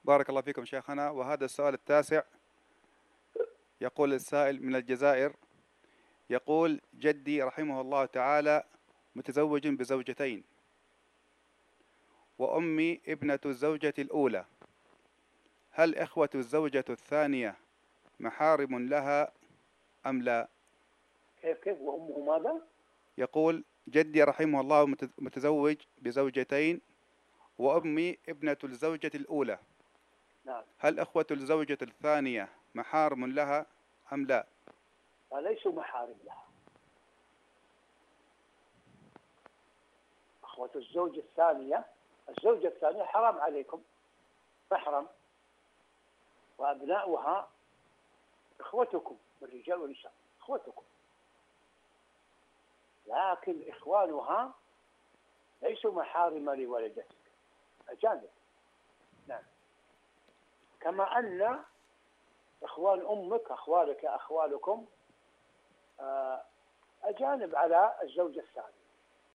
بارك الله فيكم شيخنا. وهذا السؤال التاسع، يقول السائل من الجزائر، يقول: جدي رحمه الله تعالى متزوج بزوجتين، وأمي ابنة الزوجة الأولى، هل إخوة الزوجة الثانية محارم لها أم لا؟ كيف وأمه ماذا؟ يقول: جدي رحمه الله متزوج بزوجتين، وأمي ابنة الزوجة الأولى، نعم. هل إخوة الزوجة الثانية محارم لها أم لا؟ فليسوا محارم لها. أخوة الزوجة الثانية حرام عليكم، محرم، وأبناؤها إخوتكم الرجال والنساء إخوتكم، لكن إخوانها ليسوا محارم لولدتك، أجانب. نعم. كما أن إخوان أمك أخوالك أخوالكم أجانب على الزوجة الثانية.